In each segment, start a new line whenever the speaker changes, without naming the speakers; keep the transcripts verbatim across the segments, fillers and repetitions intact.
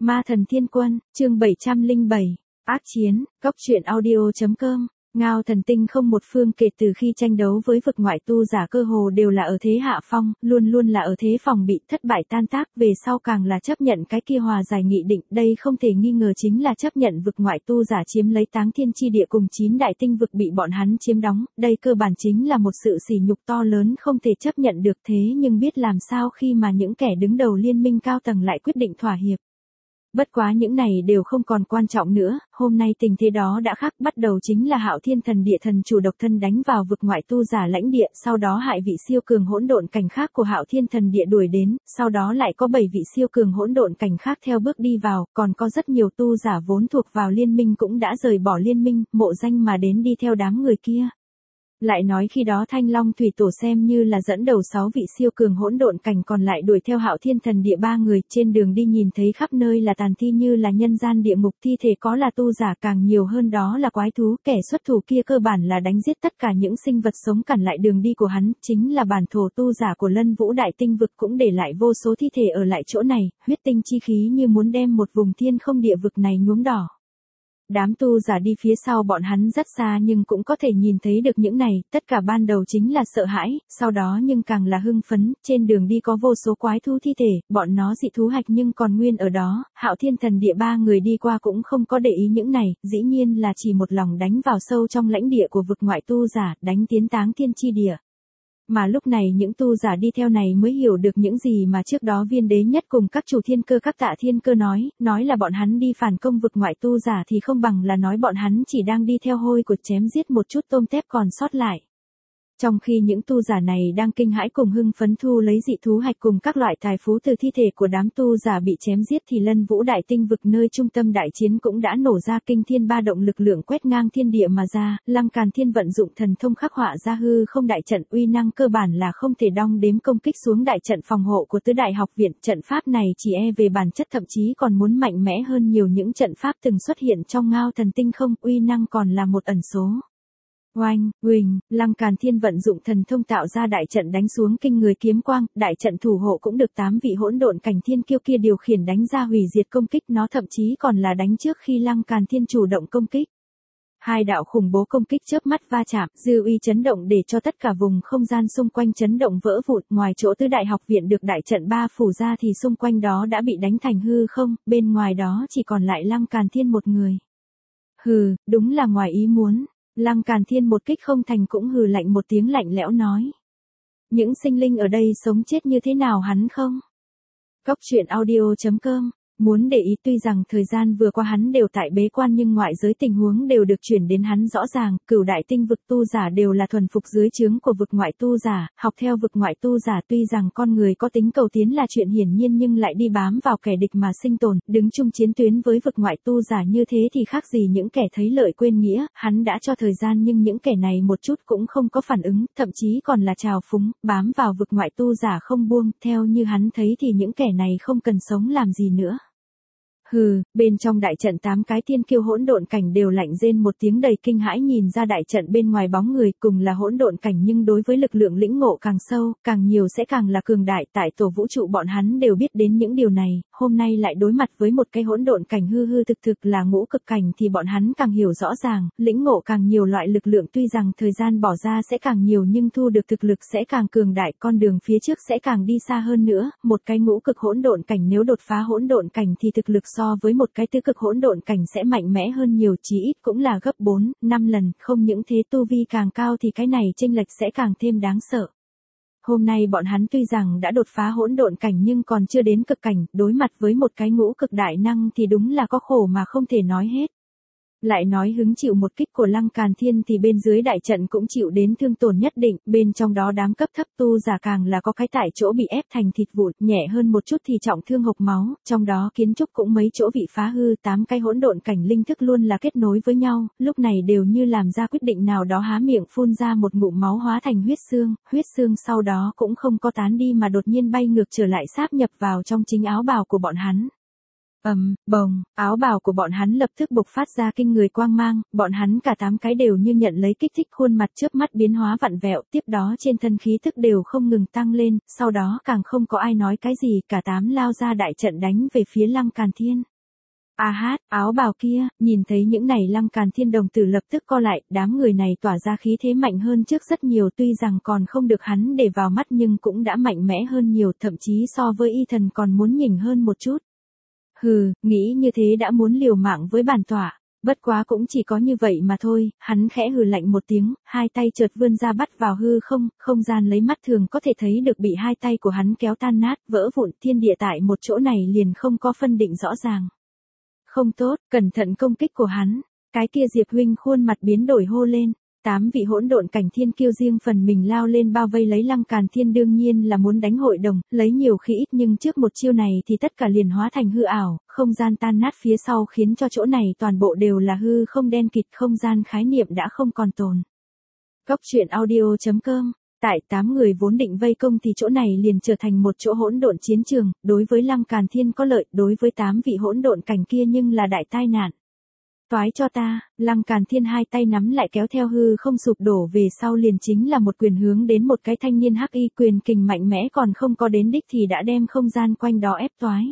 Ma thần thiên quân, chương bảy trăm lẻ bảy, ác chiến, góc truyện audio.com. Ngao thần tinh không một phương kể từ khi tranh đấu với vực ngoại tu giả cơ hồ đều là ở thế hạ phong, luôn luôn là ở thế phòng bị thất bại tan tác, về sau càng là chấp nhận cái kia hòa giải nghị định, đây không thể nghi ngờ chính là chấp nhận vực ngoại tu giả chiếm lấy táng thiên chi địa cùng chín đại tinh vực bị bọn hắn chiếm đóng, đây cơ bản chính là một sự sỉ nhục to lớn không thể chấp nhận được thế nhưng biết làm sao khi mà những kẻ đứng đầu liên minh cao tầng lại quyết định thỏa hiệp. Bất quá những này đều không còn quan trọng nữa, hôm nay tình thế đó đã khác, bắt đầu chính là Hạo Thiên Thần Địa thần chủ độc thân đánh vào vực ngoại tu giả lãnh địa, sau đó hại vị siêu cường hỗn độn cảnh khác của Hạo Thiên Thần Địa đuổi đến, sau đó lại có bảy vị siêu cường hỗn độn cảnh khác theo bước đi vào, còn có rất nhiều tu giả vốn thuộc vào liên minh cũng đã rời bỏ liên minh, mộ danh mà đến đi theo đám người kia. Lại nói khi đó Thanh Long Thủy Tổ xem như là dẫn đầu sáu vị siêu cường hỗn độn cảnh còn lại đuổi theo Hạo Thiên Thần Địa ba người, trên đường đi nhìn thấy khắp nơi là tàn thi như là nhân gian địa ngục, thi thể có là tu giả càng nhiều hơn đó là quái thú, kẻ xuất thủ kia cơ bản là đánh giết tất cả những sinh vật sống cản lại đường đi của hắn, chính là bản thổ tu giả của Lân Vũ Đại Tinh vực cũng để lại vô số thi thể ở lại chỗ này, huyết tinh chi khí như muốn đem một vùng thiên không địa vực này nhuốm đỏ. Đám tu giả đi phía sau bọn hắn rất xa nhưng cũng có thể nhìn thấy được những này, tất cả ban đầu chính là sợ hãi, sau đó nhưng càng là hưng phấn, trên đường đi có vô số quái thú thi thể, bọn nó dị thú hạch nhưng còn nguyên ở đó, Hạo Thiên Thần Địa ba người đi qua cũng không có để ý những này, dĩ nhiên là chỉ một lòng đánh vào sâu trong lãnh địa của vực ngoại tu giả, đánh tiến táng thiên chi địa. Mà lúc này những tu giả đi theo này mới hiểu được những gì mà trước đó Viên Đế Nhất cùng các chủ thiên cơ các Tạ Thiên Cơ nói, nói là bọn hắn đi phản công vực ngoại tu giả thì không bằng là nói bọn hắn chỉ đang đi theo hôi của chém giết một chút tôm tép còn sót lại. Trong khi những tu giả này đang kinh hãi cùng hưng phấn thu lấy dị thú hạch cùng các loại tài phú từ thi thể của đám tu giả bị chém giết thì Lân Vũ Đại Tinh vực nơi trung tâm đại chiến cũng đã nổ ra kinh thiên ba động lực lượng quét ngang thiên địa mà ra, Lăng Càn Thiên vận dụng thần thông khắc họa ra hư không đại trận, uy năng cơ bản là không thể đong đếm công kích xuống đại trận phòng hộ của Tứ Đại Học Viện, trận pháp này chỉ e về bản chất thậm chí còn muốn mạnh mẽ hơn nhiều những trận pháp từng xuất hiện trong Ngao Thần Tinh không, uy năng còn là một ẩn số. Oanh, Quỳnh, Lăng Càn Thiên vận dụng thần thông tạo ra đại trận đánh xuống kinh người kiếm quang, đại trận thủ hộ cũng được tám vị hỗn độn cảnh thiên kiêu kia điều khiển đánh ra hủy diệt công kích, nó thậm chí còn là đánh trước khi Lăng Càn Thiên chủ động công kích. Hai đạo khủng bố công kích chớp mắt va chạm, dư uy chấn động để cho tất cả vùng không gian xung quanh chấn động vỡ vụn, ngoài chỗ Tứ Đại Học Viện được đại trận ba phủ ra thì xung quanh đó đã bị đánh thành hư không, bên ngoài đó chỉ còn lại Lăng Càn Thiên một người. Hừ, đúng là ngoài ý muốn. Lăng Càn Thiên một kích không thành cũng hừ lạnh một tiếng lạnh lẽo nói. Những sinh linh ở đây sống chết như thế nào hắn không? Góc truyện audio.com. Muốn để ý, tuy rằng thời gian vừa qua hắn đều tại bế quan nhưng ngoại giới tình huống đều được chuyển đến hắn rõ ràng, cửu đại tinh vực tu giả đều là thuần phục dưới trướng của vực ngoại tu giả, học theo vực ngoại tu giả, tuy rằng con người có tính cầu tiến là chuyện hiển nhiên nhưng lại đi bám vào kẻ địch mà sinh tồn, đứng chung chiến tuyến với vực ngoại tu giả như thế thì khác gì những kẻ thấy lợi quên nghĩa, hắn đã cho thời gian nhưng những kẻ này một chút cũng không có phản ứng, thậm chí còn là trào phúng, bám vào vực ngoại tu giả không buông, theo như hắn thấy thì những kẻ này không cần sống làm gì nữa. Hừ, bên trong đại trận tám cái thiên kiêu hỗn độn cảnh đều lạnh rên một tiếng đầy kinh hãi nhìn ra đại trận bên ngoài bóng người, cùng là hỗn độn cảnh nhưng đối với lực lượng lĩnh ngộ càng sâu, càng nhiều sẽ càng là cường đại, tại tổ vũ trụ bọn hắn đều biết đến những điều này, hôm nay lại đối mặt với một cái hỗn độn cảnh hư hư thực thực là ngũ cực cảnh thì bọn hắn càng hiểu rõ ràng, lĩnh ngộ càng nhiều loại lực lượng, tuy rằng thời gian bỏ ra sẽ càng nhiều nhưng thu được thực lực sẽ càng cường đại, con đường phía trước sẽ càng đi xa hơn nữa, một cái ngũ cực hỗn độn cảnh nếu đột phá hỗn độn cảnh thì thực lực so với một cái tứ cực hỗn độn cảnh sẽ mạnh mẽ hơn nhiều, chí ít cũng là gấp bốn, năm lần, không những thế tu vi càng cao thì cái này chênh lệch sẽ càng thêm đáng sợ. Hôm nay bọn hắn tuy rằng đã đột phá hỗn độn cảnh nhưng còn chưa đến cực cảnh, đối mặt với một cái ngũ cực đại năng thì đúng là có khổ mà không thể nói hết. Lại nói hứng chịu một kích của Lăng Càn Thiên thì bên dưới đại trận cũng chịu đến thương tổn nhất định, bên trong đó đám cấp thấp tu giả càng là có cái tại chỗ bị ép thành thịt vụn, nhẹ hơn một chút thì trọng thương hộc máu, trong đó kiến trúc cũng mấy chỗ bị phá hư, tám cái hỗn độn cảnh linh thức luôn là kết nối với nhau, lúc này đều như làm ra quyết định nào đó há miệng phun ra một ngụm máu hóa thành huyết xương, huyết xương sau đó cũng không có tán đi mà đột nhiên bay ngược trở lại sáp nhập vào trong chính áo bào của bọn hắn. Ầm, um, bồng, áo bào của bọn hắn lập tức bộc phát ra kinh người quang mang, bọn hắn cả tám cái đều như nhận lấy kích thích, khuôn mặt chớp mắt biến hóa vặn vẹo, tiếp đó trên thân khí tức đều không ngừng tăng lên, sau đó càng không có ai nói cái gì, cả tám lao ra đại trận đánh về phía Lăng Càn Thiên. A hát, áo bào kia, nhìn thấy những này Lăng Càn Thiên đồng tử lập tức co lại, đám người này tỏa ra khí thế mạnh hơn trước rất nhiều, tuy rằng còn không được hắn để vào mắt nhưng cũng đã mạnh mẽ hơn nhiều, thậm chí so với y thần còn muốn nhỉnh hơn một chút. Hừ, nghĩ như thế đã muốn liều mạng với bản tọa. Bất quá cũng chỉ có như vậy mà thôi, hắn khẽ hừ lạnh một tiếng, hai tay chợt vươn ra bắt vào hư không, không gian lấy mắt thường có thể thấy được bị hai tay của hắn kéo tan nát, vỡ vụn, thiên địa tại một chỗ này liền không có phân định rõ ràng. Không tốt, cẩn thận công kích của hắn, cái kia Diệp huynh khuôn mặt biến đổi hô lên. Tám vị hỗn độn cảnh thiên kiêu riêng phần mình lao lên bao vây lấy Lăng Càn Thiên, đương nhiên là muốn đánh hội đồng, lấy nhiều khi ít, nhưng trước một chiêu này thì tất cả liền hóa thành hư ảo, không gian tan nát phía sau khiến cho chỗ này toàn bộ đều là hư không đen kịt, không gian khái niệm đã không còn tồn. Cốc truyện audio chấm com. Tại tám người vốn định vây công thì chỗ này liền trở thành một chỗ hỗn độn chiến trường, đối với Lăng Càn Thiên có lợi, đối với tám vị hỗn độn cảnh kia nhưng là đại tai nạn. Toái cho ta, Lăng Càn Thiên hai tay nắm lại kéo theo hư không sụp đổ về sau liền chính là một quyền hướng đến một cái thanh niên hắc y, quyền kình mạnh mẽ còn không có đến đích thì đã đem không gian quanh đó ép toái.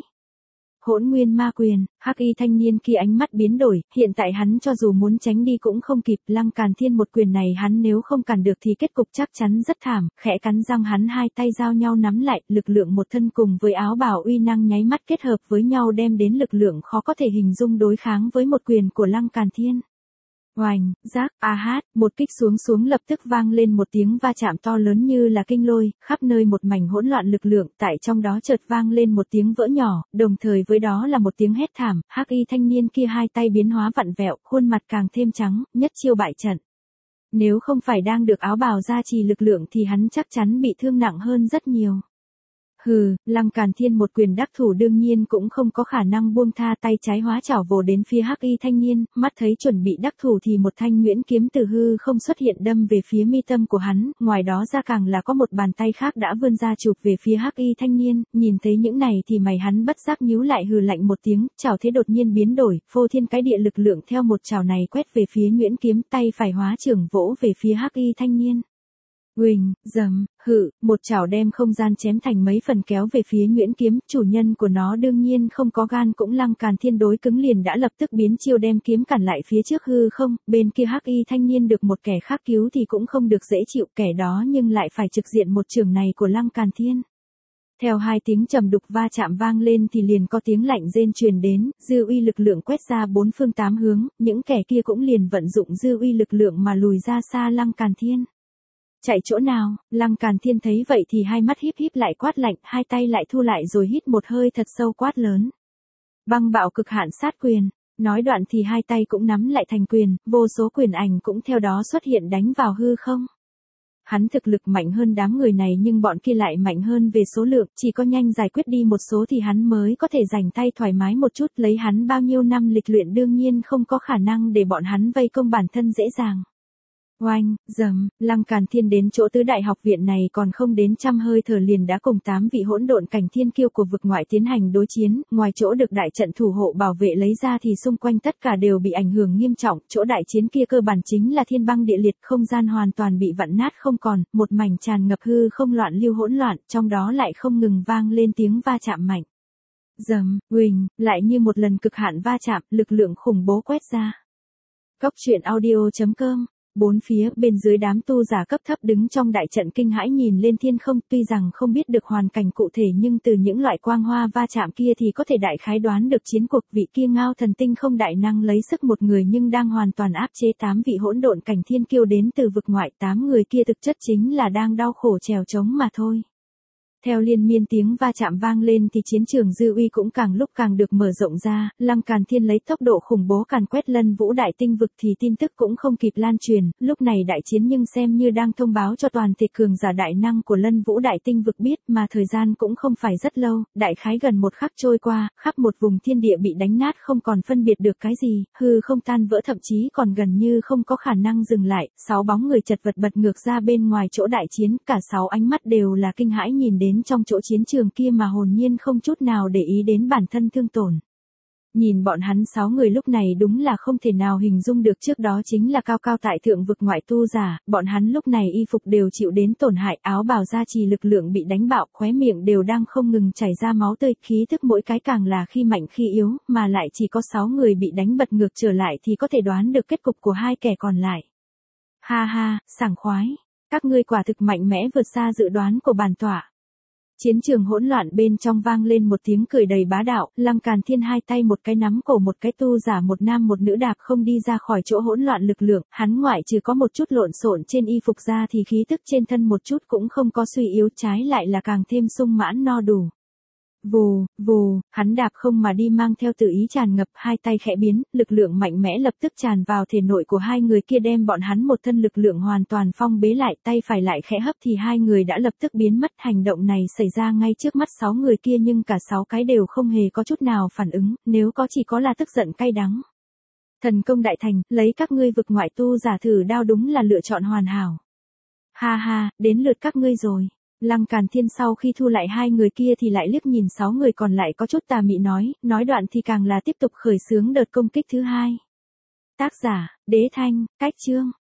Hỗn nguyên ma quyền, hắc y thanh niên kia ánh mắt biến đổi, hiện tại hắn cho dù muốn tránh đi cũng không kịp, Lăng Càn Thiên một quyền này hắn nếu không cản được thì kết cục chắc chắn rất thảm, khẽ cắn răng hắn hai tay giao nhau nắm lại, lực lượng một thân cùng với áo bào uy năng nháy mắt kết hợp với nhau đem đến lực lượng khó có thể hình dung đối kháng với một quyền của Lăng Càn Thiên. Oành, rác, a hát, một kích xuống xuống lập tức vang lên một tiếng va chạm to lớn như là kinh lôi, khắp nơi một mảnh hỗn loạn lực lượng, tại trong đó chợt vang lên một tiếng vỡ nhỏ, đồng thời với đó là một tiếng hét thảm, hắc y thanh niên kia hai tay biến hóa vặn vẹo, khuôn mặt càng thêm trắng, nhất chiêu bại trận. Nếu không phải đang được áo bào gia trì lực lượng thì hắn chắc chắn bị thương nặng hơn rất nhiều. Hừ, Lăng Càn Thiên một quyền đắc thủ đương nhiên cũng không có khả năng buông tha, tay trái hóa chảo vồ đến phía hắc y thanh niên, mắt thấy chuẩn bị đắc thủ thì một thanh nguyễn kiếm từ hư không xuất hiện đâm về phía mi tâm của hắn, ngoài đó ra càng là có một bàn tay khác đã vươn ra chụp về phía hắc y thanh niên, nhìn thấy những này thì mày hắn bất giác nhíu lại, hừ lạnh một tiếng, chảo thế đột nhiên biến đổi, phô thiên cái địa lực lượng theo một chảo này quét về phía nguyễn kiếm, tay phải hóa trưởng vỗ về phía hắc y thanh niên. Uỳnh, dầm, hự, một chảo đem không gian chém thành mấy phần kéo về phía Nguyễn Kiếm, chủ nhân của nó đương nhiên không có gan, cũng Lăng Càn Thiên đối cứng liền đã lập tức biến chiêu đem kiếm cản lại phía trước hư không, bên kia hắc y thanh niên được một kẻ khác cứu thì cũng không được dễ chịu, kẻ đó nhưng lại phải trực diện một trường này của Lăng Càn Thiên. Theo hai tiếng trầm đục va chạm vang lên thì liền có tiếng lạnh rên truyền đến, dư uy lực lượng quét ra bốn phương tám hướng, những kẻ kia cũng liền vận dụng dư uy lực lượng mà lùi ra xa Lăng Càn Thiên. Chạy chỗ nào, Lăng Càn Thiên thấy vậy thì hai mắt híp híp lại quát lạnh, hai tay lại thu lại rồi hít một hơi thật sâu quát lớn. Băng bạo cực hạn sát quyền, nói đoạn thì hai tay cũng nắm lại thành quyền, vô số quyền ảnh cũng theo đó xuất hiện đánh vào hư không. Hắn thực lực mạnh hơn đám người này nhưng bọn kia lại mạnh hơn về số lượng, chỉ có nhanh giải quyết đi một số thì hắn mới có thể rảnh tay thoải mái một chút, lấy hắn bao nhiêu năm lịch luyện đương nhiên không có khả năng để bọn hắn vây công bản thân dễ dàng. Oanh, dầm, Lăng Càn Thiên đến chỗ tứ đại học viện này còn không đến trăm hơi thở liền đã cùng tám vị hỗn độn cảnh thiên kiêu của vực ngoại tiến hành đối chiến, ngoài chỗ được đại trận thủ hộ bảo vệ lấy ra thì xung quanh tất cả đều bị ảnh hưởng nghiêm trọng, chỗ đại chiến kia cơ bản chính là thiên băng địa liệt, không gian hoàn toàn bị vặn nát không còn, một mảnh tràn ngập hư không loạn lưu hỗn loạn, trong đó lại không ngừng vang lên tiếng va chạm mạnh. Dầm, uỳnh, lại như một lần cực hạn va chạm, lực lượng khủng bố quét ra. Cốc truyện audio chấm com. Bốn phía bên dưới đám tu giả cấp thấp đứng trong đại trận kinh hãi nhìn lên thiên không, tuy rằng không biết được hoàn cảnh cụ thể nhưng từ những loại quang hoa va chạm kia thì có thể đại khái đoán được chiến cuộc, vị kia Ngao Thần Tinh không đại năng lấy sức một người nhưng đang hoàn toàn áp chế tám vị hỗn độn cảnh thiên kiêu đến từ vực ngoại, tám người kia thực chất chính là đang đau khổ trèo trống mà thôi. Theo liên miên tiếng va chạm vang lên thì chiến trường dư uy cũng càng lúc càng được mở rộng ra, Lăng Càn Thiên lấy tốc độ khủng bố càn quét Lân Vũ Đại Tinh vực thì tin tức cũng không kịp lan truyền, lúc này đại chiến nhưng xem như đang thông báo cho toàn thể cường giả đại năng của Lân Vũ Đại Tinh vực biết, mà thời gian cũng không phải rất lâu, đại khái gần một khắc trôi qua, khắp một vùng thiên địa bị đánh nát không còn phân biệt được cái gì, hư không tan vỡ thậm chí còn gần như không có khả năng dừng lại, sáu bóng người chật vật bật ngược ra bên ngoài chỗ đại chiến, cả sáu ánh mắt đều là kinh hãi nhìn đến trong chỗ chiến trường kia mà hồn nhiên không chút nào để ý đến bản thân thương tổn. Nhìn bọn hắn sáu người lúc này đúng là không thể nào hình dung được, trước đó chính là cao cao tại thượng vực ngoại tu giả, bọn hắn lúc này y phục đều chịu đến tổn hại, áo bào gia trì lực lượng bị đánh bạo, khóe miệng đều đang không ngừng chảy ra máu tươi, khí thức mỗi cái càng là khi mạnh khi yếu, mà lại chỉ có sáu người bị đánh bật ngược trở lại thì có thể đoán được kết cục của hai kẻ còn lại. Ha ha, sảng khoái, các ngươi quả thực mạnh mẽ vượt xa dự đoán của bản tọa. Chiến trường hỗn loạn bên trong vang lên một tiếng cười đầy bá đạo, Lăng Càn Thiên hai tay một cái nắm cổ một cái tu giả một nam một nữ đạp không đi ra khỏi chỗ hỗn loạn lực lượng, hắn ngoại trừ có một chút lộn xộn trên y phục ra thì khí tức trên thân một chút cũng không có suy yếu, trái lại là càng thêm sung mãn no đủ. Vù, vù, hắn đạp không mà đi mang theo tự ý tràn ngập, hai tay khẽ biến, lực lượng mạnh mẽ lập tức tràn vào thể nội của hai người kia đem bọn hắn một thân lực lượng hoàn toàn phong bế lại, tay phải lại khẽ hấp thì hai người đã lập tức biến mất. Hành động này xảy ra ngay trước mắt sáu người kia nhưng cả sáu cái đều không hề có chút nào phản ứng, nếu có chỉ có là tức giận cay đắng. Thần công đại thành, lấy các ngươi vực ngoại tu giả thử đao đúng là lựa chọn hoàn hảo. Ha ha, đến lượt các ngươi rồi. Lăng Càn Thiên sau khi thu lại hai người kia thì lại liếc nhìn sáu người còn lại có chút tà mị nói, nói đoạn thì càng là tiếp tục khởi xướng đợt công kích thứ hai. Tác giả, Đế Thanh, cách chương.